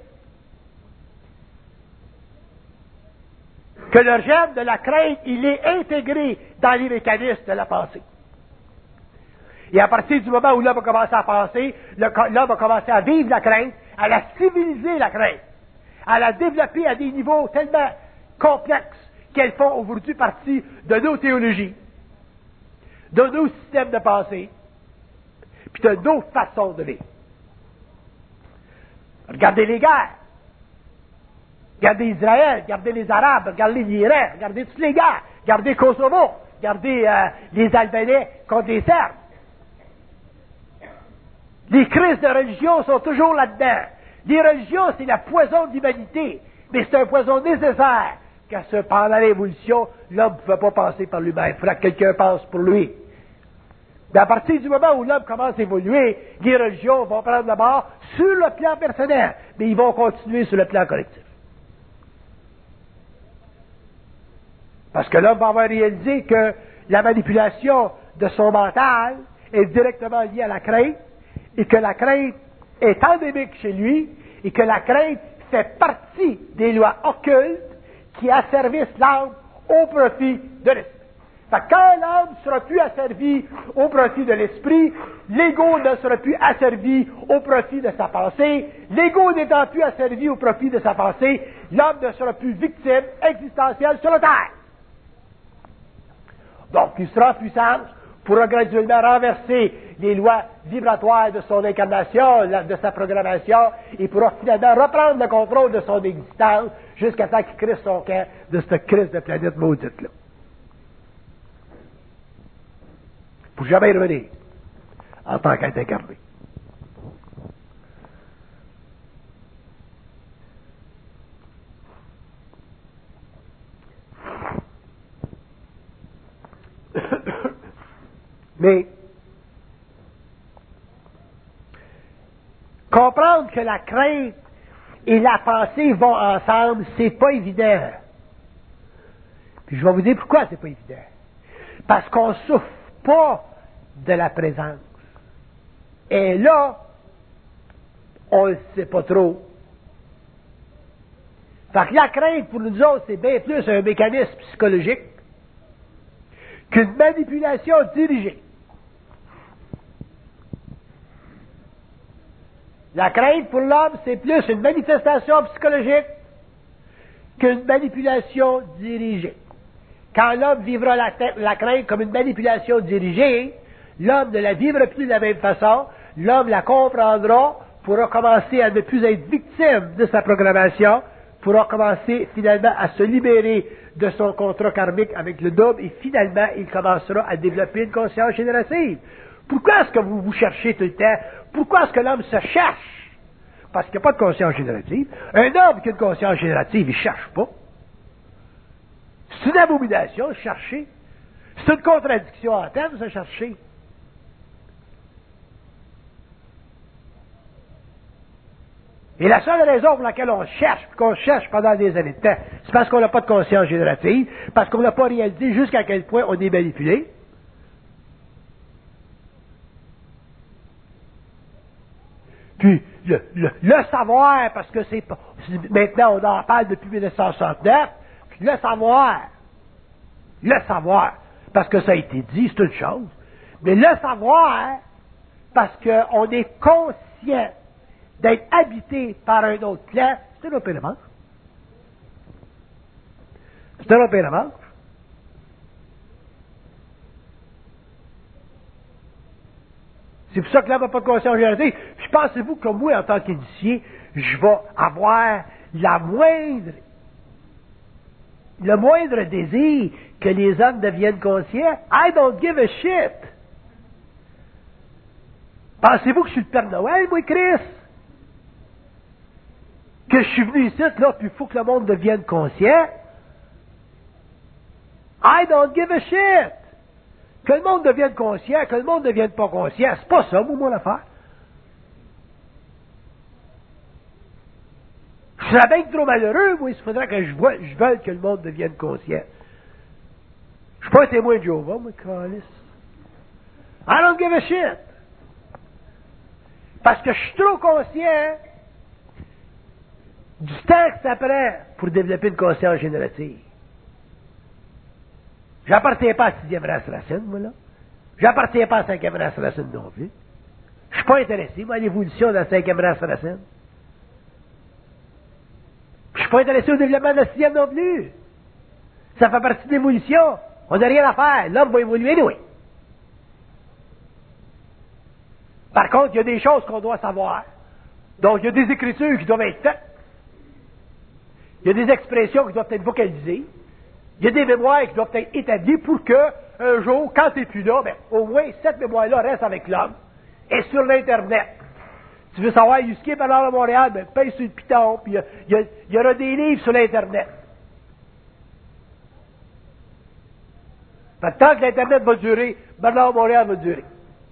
Que le gène de la crainte, il est intégré dans les mécanismes de la pensée. Et à partir du moment où l'homme a commencé à penser, l'homme a commencé à vivre la crainte, à la civiliser la crainte, à la développer à des niveaux tellement complexes qu'elles font aujourd'hui partie de nos théologies, de nos systèmes de pensée, puis de nos façons de vivre. Regardez les guerres. Regardez Israël, regardez les Arabes, regardez l'Iran, regardez toutes les guerres, regardez Kosovo, regardez les Albanais contre les Serbes. Les crises de religion sont toujours là-dedans. Les religions, c'est la poison de l'humanité, mais c'est un poison nécessaire, car pendant l'évolution, l'homme ne pouvait pas penser par lui-même. Il faudra que quelqu'un pense pour lui. Mais à partir du moment où l'homme commence à évoluer, les religions vont prendre la barre sur le plan personnel, mais ils vont continuer sur le plan collectif. Parce que l'homme va avoir réalisé que la manipulation de son mental est directement liée à la crainte, et que la crainte est endémique chez lui, et que la crainte fait partie des lois occultes qui asservissent l'âme au profit de l'esprit. Fait que quand l'âme ne sera plus asservie au profit de l'esprit, l'ego ne sera plus asservi au profit de sa pensée, l'ego n'étant plus asservi au profit de sa pensée, l'homme ne sera plus victime existentielle sur la terre. Donc, il sera en puissance, pourra graduellement renverser les lois vibratoires de son incarnation, de sa programmation, et pourra finalement reprendre le contrôle de son existence jusqu'à temps qu'il crisse son cœur de cette crise de planète maudite-là. Pour jamais revenir en tant qu'être incarné. Mais comprendre que la crainte et la pensée vont ensemble, c'est pas évident. Puis je vais vous dire pourquoi c'est pas évident. Parce qu'on souffre pas de la présence. Et là, on ne sait pas trop. Fait que la crainte, pour nous autres, c'est bien plus un mécanisme psychologique qu'une manipulation dirigée. La crainte pour l'homme, c'est plus une manifestation psychologique qu'une manipulation dirigée. Quand l'homme vivra la crainte comme une manipulation dirigée, l'homme ne la vivra plus de la même façon, l'homme la comprendra, pourra commencer à ne plus être victime de sa programmation, pourra commencer finalement à se libérer de son contrat karmique avec le double, et finalement, il commencera à développer une conscience générative. Pourquoi est-ce que vous vous cherchez tout le temps? Pourquoi est-ce que l'homme se cherche? Parce qu'il n'y a pas de conscience générative. Un homme qui a une conscience générative, il ne cherche pas. C'est une abomination, chercher. C'est une contradiction en termes, se chercher. Et la seule raison pour laquelle on cherche, qu'on cherche pendant des années de temps, c'est parce qu'on n'a pas de conscience générative, parce qu'on n'a pas réalisé jusqu'à quel point on est manipulé. Puis, le savoir, parce que maintenant on en parle depuis 1969, puis le savoir, parce que ça a été dit, c'est une chose, mais le savoir, parce qu'on est conscient d'être habité par un autre plan, c'est un opération. C'est un opération. C'est pour ça que l'homme n'a pas de conscience générative. Puis pensez-vous que moi, en tant qu'initié, je vais avoir le moindre désir que les hommes deviennent conscients? I don't give a shit. Pensez-vous que je suis le Père Noël, moi, Chris? Que je suis venu ici, là, puis il faut que le monde devienne conscient? I don't give a shit. Que le monde devienne conscient, que le monde ne devienne pas conscient, c'est pas ça, mon affaire. Je serais bien trop malheureux, moi, il faudrait que je veuille que le monde devienne conscient. Je suis pas un témoin de Jéhovah, moi, câlisse. I don't give a shit. Parce que je suis trop conscient du temps que ça prend pour développer une conscience générative. J'appartiens pas à la 6e race racine, moi, là. J'appartiens pas à la 5e race racine non plus. Je suis pas intéressé, moi, à l'évolution de la 5e race racine. Je suis pas intéressé au développement de la 6e non plus. Ça fait partie de l'évolution. On n'a rien à faire. L'homme va évoluer, oui. Par contre, il y a des choses qu'on doit savoir. Donc, il y a des écritures qui doivent être faites. Il y a des expressions qui doivent être vocalisées. Il y a des mémoires qui doivent être établies pour que, un jour, quand tu n'es plus là, ben, au moins, cette mémoire-là reste avec l'homme. Et sur l'Internet. Tu veux savoir, il y a ski par à Montréal, ben, paye sur le piton, puis il y aura des livres sur l'Internet. Tant que l'Internet va durer, Bernard Montréal va durer.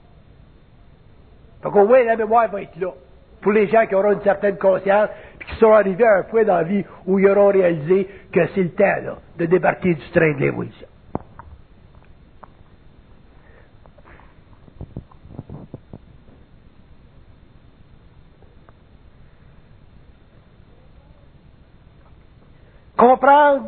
Donc au moins, la mémoire va être là. Pour les gens qui auront une certaine conscience, puis qui seront arrivés à un point dans la vie où ils auront réalisé que c'est le temps, là, de débarquer du train de l'évolution. Comprendre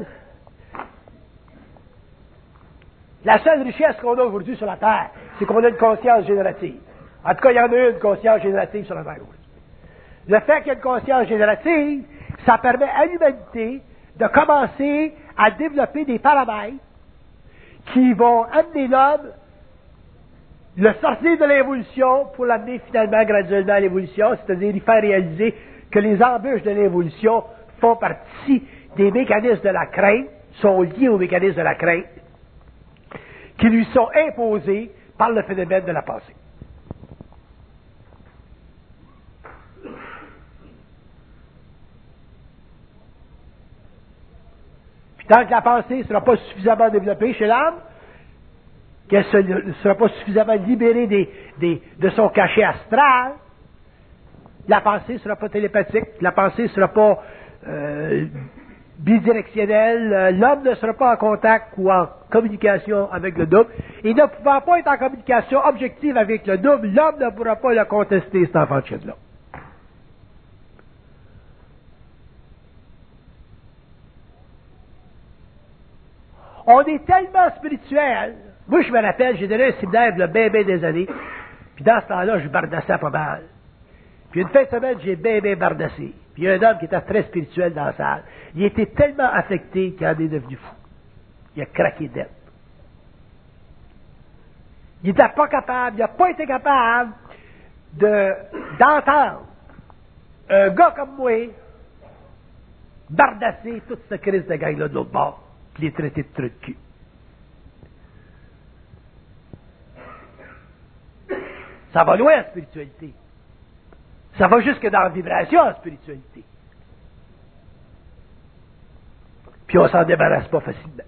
la seule richesse qu'on a aujourd'hui sur la Terre, c'est qu'on a une conscience générative. En tout cas, il y en a une conscience générative sur la Terre aujourd'hui. Le fait qu'il y ait une conscience générative, ça permet à l'humanité de commencer à développer des paramètres qui vont amener l'homme, le sortir de l'évolution pour l'amener finalement graduellement à l'évolution, c'est-à-dire lui faire réaliser que les embûches de l'évolution font partie des mécanismes de la crainte, sont liés aux mécanismes de la crainte, qui lui sont imposés par le phénomène de la pensée. Puis tant que la pensée ne sera pas suffisamment développée chez l'âme, qu'elle ne sera pas suffisamment libérée de son cachet astral, la pensée ne sera pas télépathique, la pensée ne sera pas bidirectionnelle, l'homme ne sera pas en contact ou en communication avec le double, et ne pouvant pas être en communication objective avec le double, l'homme ne pourra pas le contester, cet enfant de Chine-là. On est tellement spirituel. Moi, je me rappelle, j'ai donné un séminaire il y a bien des années, puis dans ce temps-là, je bardassais pas mal. Puis une fin de semaine, j'ai bien bardassé. Puis il y a un homme qui était très spirituel dans la salle. Il était tellement affecté qu'il en est devenu fou. Il a craqué d'être. Il n'était pas capable, il n'a pas été capable d'entendre un gars comme moi bardasser toute cette crise de gang-là de l'autre bord, puis les traiter de trucs de cul. Ça va loin, la spiritualité. Ça va jusque dans la vibration, la spiritualité. Puis on s'en débarrasse pas facilement.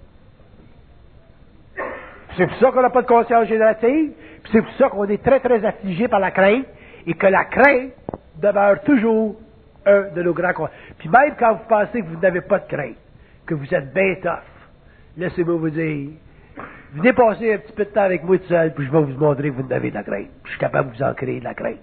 C'est pour ça qu'on n'a pas de conscience générative, puis c'est pour ça qu'on est très, très affligé par la crainte, et que la crainte demeure toujours un de nos grands consciences. Puis même quand vous pensez que vous n'avez pas de crainte, que vous êtes bien tough, laissez-moi vous dire, venez passer un petit peu de temps avec moi tout seul, puis je vais vous montrer que vous n'avez de la crainte. Puis je suis capable de vous en créer de la crainte.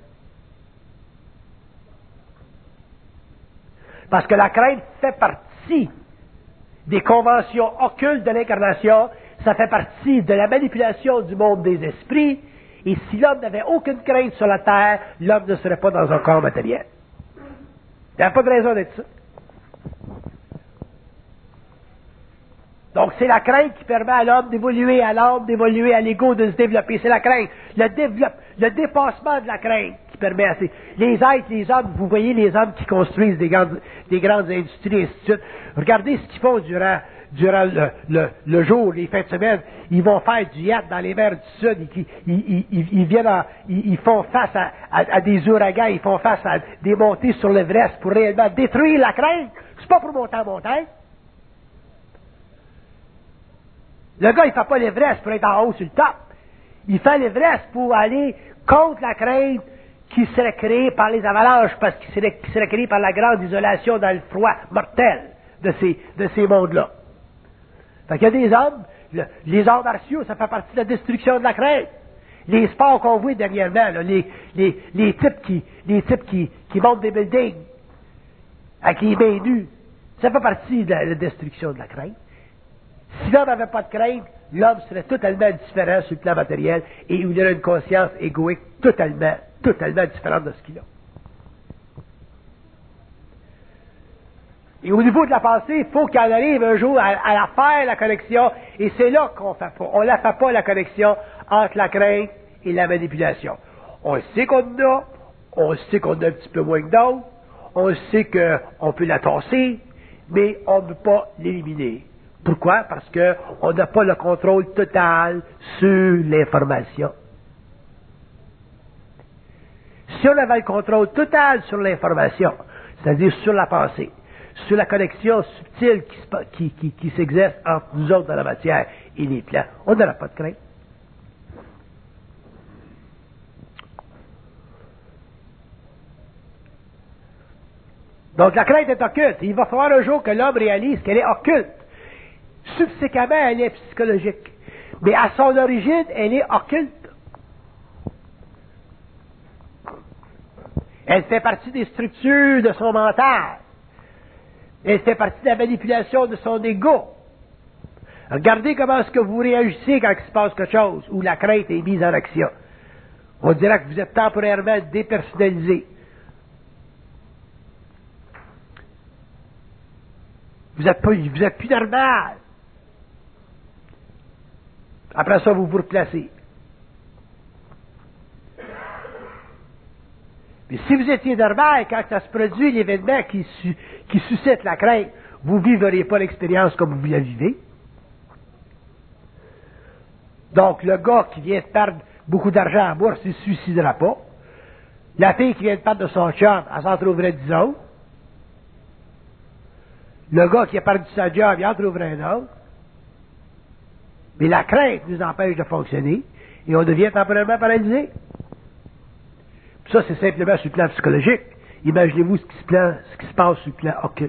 Parce que la crainte fait partie des conventions occultes de l'incarnation, ça fait partie de la manipulation du monde des esprits, et si l'homme n'avait aucune crainte sur la terre, l'homme ne serait pas dans un corps matériel. Il n'y a pas de raison d'être ça. Donc c'est la crainte qui permet à l'homme d'évoluer, à l'âme d'évoluer, à l'ego de se développer. C'est la crainte, le dépassement de la crainte qui permet à les êtres, les hommes, vous voyez les hommes qui construisent des grandes industries, et ainsi de suite. Regardez ce qu'ils font durant le jour, les fins de semaine. Ils vont faire du yacht dans les mers du Sud, ils font face à des ouragans, ils font face à des montées sur l'Everest pour réellement détruire la crainte. C'est pas pour monter en montagne. Le gars, il fait pas l'Everest pour être en haut sur le top. Il fait l'Everest pour aller contre la crainte qui serait créée par les avalanches, parce qu'il serait créée par la grande isolation dans le froid mortel de ces mondes-là. Fait qu'il y a des hommes, les arts martiaux, ça fait partie de la destruction de la crainte. Les sports qu'on voit dernièrement, là, les types qui montent des buildings avec les mains nues, ça fait partie de la destruction de la crainte. Si l'homme n'avait pas de crainte, l'homme serait totalement différent sur le plan matériel et il aurait une conscience égoïque totalement différente de ce qu'il a. Et au niveau de la pensée, il faut qu'il en arrive un jour à la faire, la connexion, et c'est là qu'on fait pas. On ne la fait pas, la connexion entre la crainte et la manipulation. On sait qu'on en a, on sait qu'on a un petit peu moins que d'autres, on sait qu'on peut la tasser, mais on ne peut pas l'éliminer. Pourquoi? Parce qu'on n'a pas le contrôle total sur l'information. Si on avait le contrôle total sur l'information, c'est-à-dire sur la pensée, sur la connexion subtile qui s'exerce entre nous autres dans la matière et les plans, on n'aurait pas de crainte. Donc la crainte est occulte. Il va falloir un jour que l'homme réalise qu'elle est occulte. Subséquemment, elle est psychologique. Mais à son origine, elle est occulte. Elle fait partie des structures de son mental. Elle fait partie de la manipulation de son ego. Regardez comment est-ce que vous réagissez quand il se passe quelque chose, où la crainte est mise en action. On dirait que vous êtes temporairement dépersonnalisé. Vous êtes plus normal. Après ça, vous vous replacez. Mais si vous étiez normal, quand ça se produit l'événement qui suscite la crainte, vous ne vivriez pas l'expérience comme vous la vivez. Donc, le gars qui vient de perdre beaucoup d'argent en bourse, il ne se suicidera pas. La fille qui vient de perdre de son chum, elle s'en trouverait 10 autres. Le gars qui a perdu sa job, il en trouverait un autre. Mais la crainte nous empêche de fonctionner et on devient temporairement paralysé. Puis ça, c'est simplement sur le plan psychologique. Imaginez-vous ce qui se passe sur le plan occulte.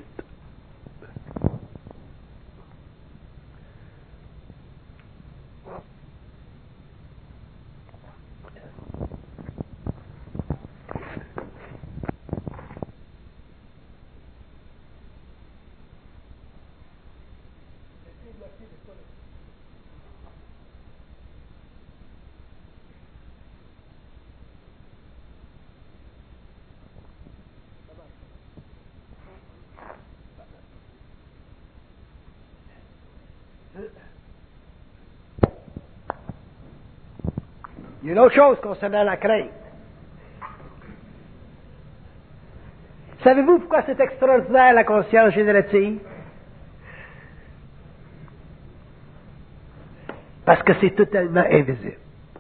Il y a une autre chose concernant la crainte. Savez-vous pourquoi c'est extraordinaire la conscience générative? Parce que c'est totalement invisible.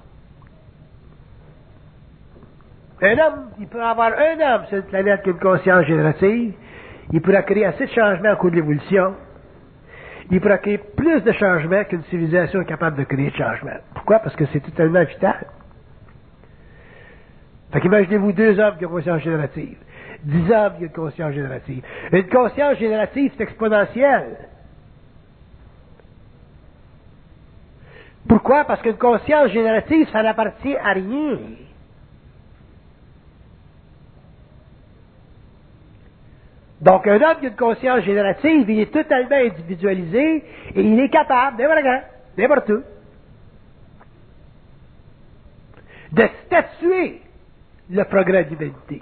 Un homme, il peut avoir un homme sur une planète qui a une conscience générative, il pourra créer assez de changements au cours de l'évolution, il pourra créer plus de changements qu'une civilisation est capable de créer de changements. Pourquoi? Parce que c'est totalement vital. Fait qu'imaginez-vous 2 hommes qui ont une conscience générative, 10 hommes qui ont une conscience générative. Une conscience générative, c'est exponentielle. Pourquoi? Parce qu'une conscience générative, ça n'appartient à rien. Donc, un homme qui a une conscience générative, il est totalement individualisé et il est capable, n'importe où, de statuer le progrès de l'humanité.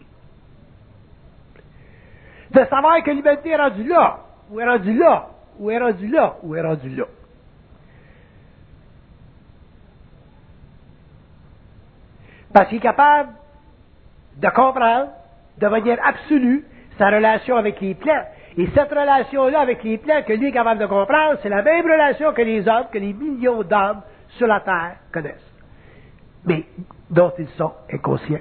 De savoir que l'humanité est rendue là, ou est rendue là, ou est rendue là, ou est rendue là. Parce qu'il est capable de comprendre de manière absolue sa relation avec les plans. Et cette relation-là avec les plans que lui est capable de comprendre, c'est la même relation que les hommes, que les millions d'hommes sur la Terre connaissent. Mais dont ils sont inconscients.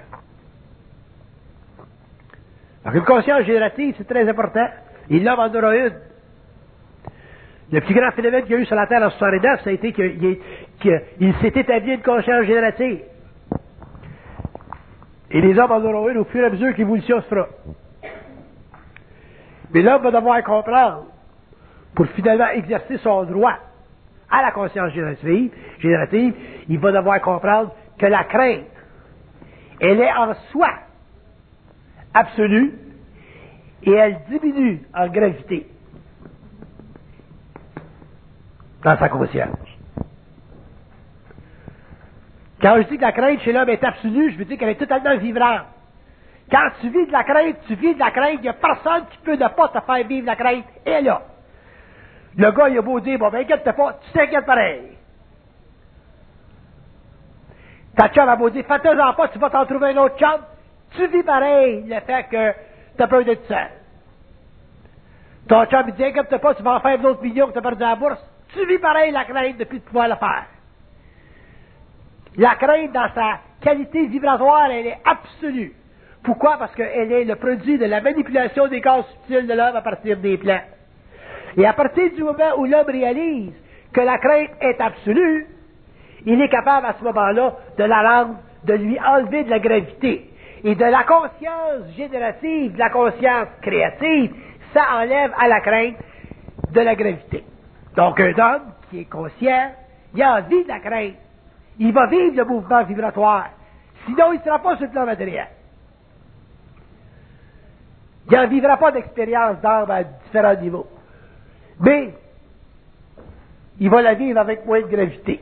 Donc une conscience générative, c'est très important. Et l'homme en aura une. Le plus grand phénomène qu'il y a eu sur la Terre en 69, ça a été qu'il s'est établi une conscience générative. Et les hommes en auront une au fur et à mesure que l'évolution se fera. Mais l'homme va devoir comprendre, pour finalement exercer son droit à la conscience générative, il va devoir comprendre que la crainte, elle est en soi absolue et elle diminue en gravité dans sa conscience. Quand je dis que la crainte chez l'homme est absolue, je veux dire qu'elle est totalement vibrante. Quand tu vis de la crainte, il n'y a personne qui peut ne pas te faire vivre la crainte. Et là, le gars, il a beau dire, bon, ben, inquiète-toi pas, tu t'inquiètes pareil. Ta chum a beau dire, fais-toi-en pas, tu vas t'en trouver un autre chum. Tu vis pareil le fait que tu as peur d'être seul. Ton chum, il dit, inquiète-toi pas, tu vas en faire d'autres millions que tu as perdu à la bourse. Tu vis pareil la crainte depuis de pouvoir le faire. La crainte, dans sa qualité vibratoire, elle est absolue. Pourquoi? Parce qu'elle est le produit de la manipulation des corps subtils de l'homme à partir des plans. Et à partir du moment où l'homme réalise que la crainte est absolue, il est capable à ce moment-là de la rendre, de lui enlever de la gravité. Et de la conscience générative, de la conscience créative, ça enlève à la crainte de la gravité. Donc un homme qui est conscient, il a envie de la crainte. Il va vivre le mouvement vibratoire. Sinon, il ne sera pas sur le plan matériel. Il n'en vivra pas d'expérience d'âme à différents niveaux. Mais, il va la vivre avec moins de gravité.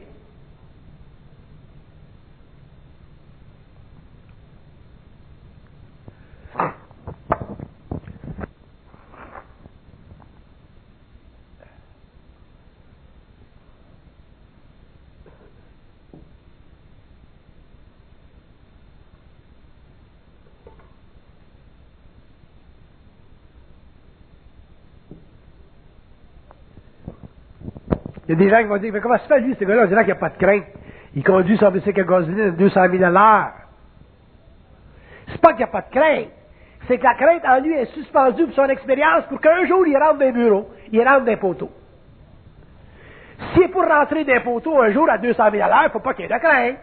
Il y a des gens qui vont dire, mais comment se fait lui, ce gars-là? On dirait qu'il n'y a pas de crainte. Il conduit son bicycle à gasoline à 200 000 à l'heure. C'est pas qu'il n'y a pas de crainte. C'est que la crainte en lui est suspendue pour son expérience pour qu'un jour il rentre dans un bureau, il rentre dans un poteau. S'il est pour rentrer dans un poteau un jour à 200 000 à l'heure, il ne faut pas qu'il y ait de crainte.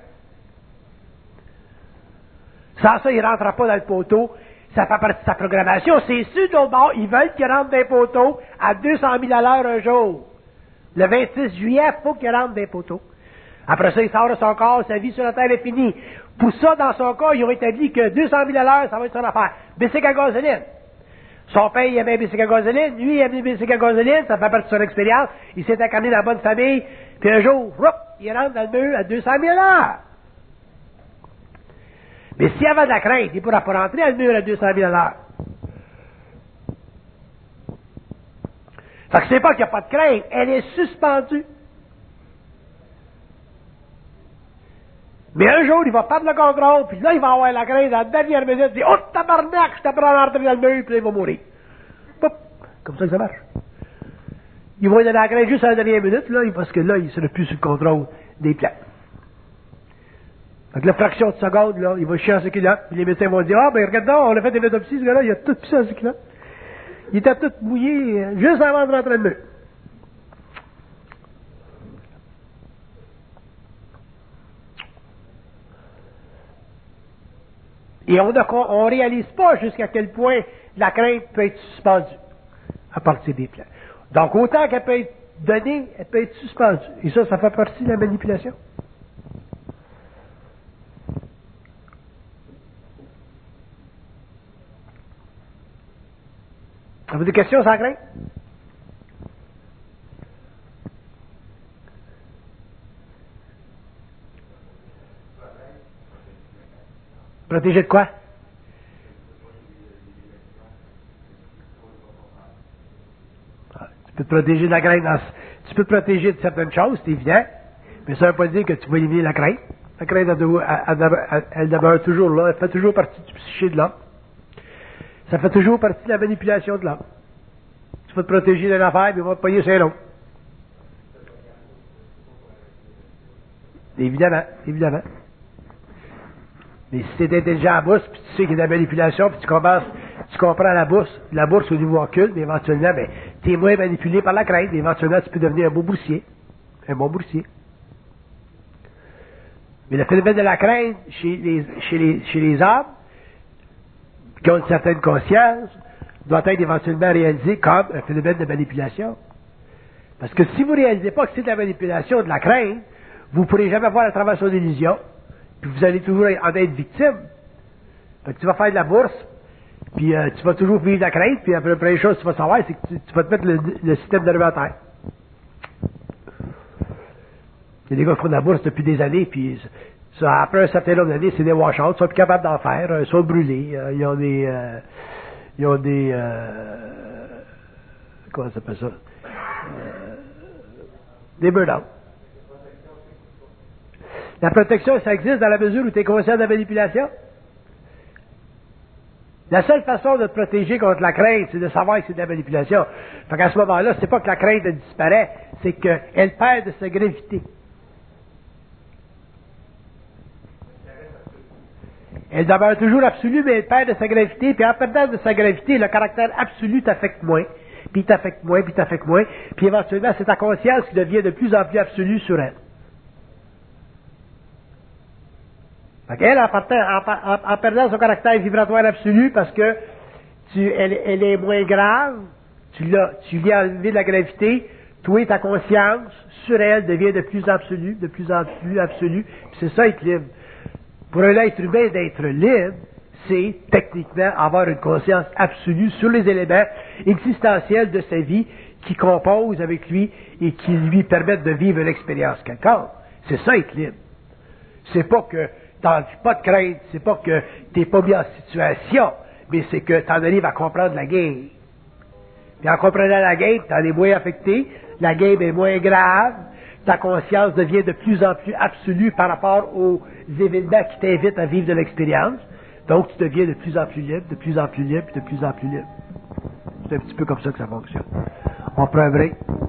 Sans ça, il ne rentrera pas dans le poteau. Ça fait partie de sa programmation. C'est sûr, d'autre bord, ils veulent qu'il rentre dans un poteau à 200 000 à l'heure un jour. Le 26 juillet, il faut qu'il rentre dans les poteaux. Après ça, il sort de son corps, sa vie sur la terre est finie. Pour ça, dans son cas, ils ont établi que 200 000 à l'heure, ça va être son affaire. Bicycle à gasoline. Son père, il aimait un bicycle à gasoline. Lui, il aimait un bicycle à gasoline. Ça fait partie de son expérience. Il s'est incarné dans la bonne famille. Puis un jour, il rentre dans le mur à 200 000 à l'heure. Mais s'il y avait de la crainte, il ne pourra pas rentrer dans le mur à 200 000 à l'heure. Fait que c'est pas qu'il n'y a pas de crainte, elle est suspendue. Mais un jour, il va perdre le contrôle, puis là, il va avoir la crainte à la dernière minute, il dit, oh, tabarnak, je t'apprends à rentrer dans le mur, puis là, il va mourir. Pop. Comme ça que ça marche. Il va donner la crainte juste à la dernière minute, là, parce que là, il ne sera plus sous le contrôle des plans. Fait que la fraction de seconde, là, il va chier en ses culottes, puis les médecins vont dire, ah, ben, regarde donc, on a fait des autopsies, ce gars-là, il a tout pissé en ses culottes. Il était tout mouillé juste avant de rentrer dans le mur. Et on ne réalise pas jusqu'à quel point la crainte peut être suspendue à partir des plans. Donc, autant qu'elle peut être donnée, elle peut être suspendue. Et ça fait partie de la manipulation. Avez-vous des questions sans crainte? Protéger de quoi? Tu peux te protéger de la crainte. Tu peux te protéger de certaines choses, c'est évident. Mais ça ne veut pas dire que tu vas éliminer la crainte. La crainte, elle demeure toujours là. Elle fait toujours partie du psyché de l'homme. Ça fait toujours partie de la manipulation de l'homme. Tu vas te protéger d'une affaire, mais il va te payer sur l'autre. Évidemment, évidemment. Mais si tu es intelligent en bourse, puis tu sais qu'il y a de la manipulation, puis tu commences Tu comprends la bourse au niveau occulte, mais éventuellement, ben, tu es moins manipulé par la crainte, mais éventuellement, tu peux devenir un beau boursier. Un bon boursier. Mais le phénomène de la crainte chez les hommes, qui ont une certaine conscience, doit être éventuellement réalisé comme un phénomène de manipulation. Parce que si vous ne réalisez pas que c'est de la manipulation, de la crainte, vous ne pourrez jamais voir la travers son illusion, puis vous allez toujours en être victime. Fait que tu vas faire de la bourse, puis tu vas toujours vivre de la crainte, puis après, la première chose que tu vas savoir, c'est que tu vas te mettre le système nerveux à terre. Il y a des gars qui font de la bourse depuis des années, puis ça, après un certain nombre d'années, c'est des wash-outs, ils sont plus capables d'en faire, ils sont brûlés, ils ont des comment ça s'appelle ça? Des burn-out. La protection, ça existe dans la mesure où tu es conscient de la manipulation. La seule façon de te protéger contre la crainte, c'est de savoir que c'est de la manipulation. Fait qu'à ce moment-là, c'est pas que la crainte disparaît, c'est qu'elle perd de sa gravité. Elle demeure toujours absolue, mais elle perd de sa gravité, puis en perdant de sa gravité, le caractère absolu t'affecte moins, puis t'affecte moins, puis t'affecte moins, puis éventuellement, c'est ta conscience qui devient de plus en plus absolue sur elle. Fait qu'elle, en perdant son caractère vibratoire absolu, parce que elle est moins grave, tu lui as enlevé de la gravité, toi, ta conscience sur elle devient de plus absolue, de plus en plus absolue, puis c'est ça être libre. Pour un être humain d'être libre, c'est techniquement avoir une conscience absolue sur les éléments existentiels de sa vie qui composent avec lui et qui lui permettent de vivre une expérience quelconque. C'est ça être libre. C'est pas que t'as pas de crainte, c'est pas que t'es pas mis en situation, mais c'est que t'en arrives à comprendre la game. Puis en comprenant la game, t'en es moins affecté, la game est moins grave, ta conscience devient de plus en plus absolue par rapport aux événements qui t'invitent à vivre de l'expérience. Donc, tu deviens de plus en plus libre, de plus en plus libre, de plus en plus libre. C'est un petit peu comme ça que ça fonctionne. On prend un break.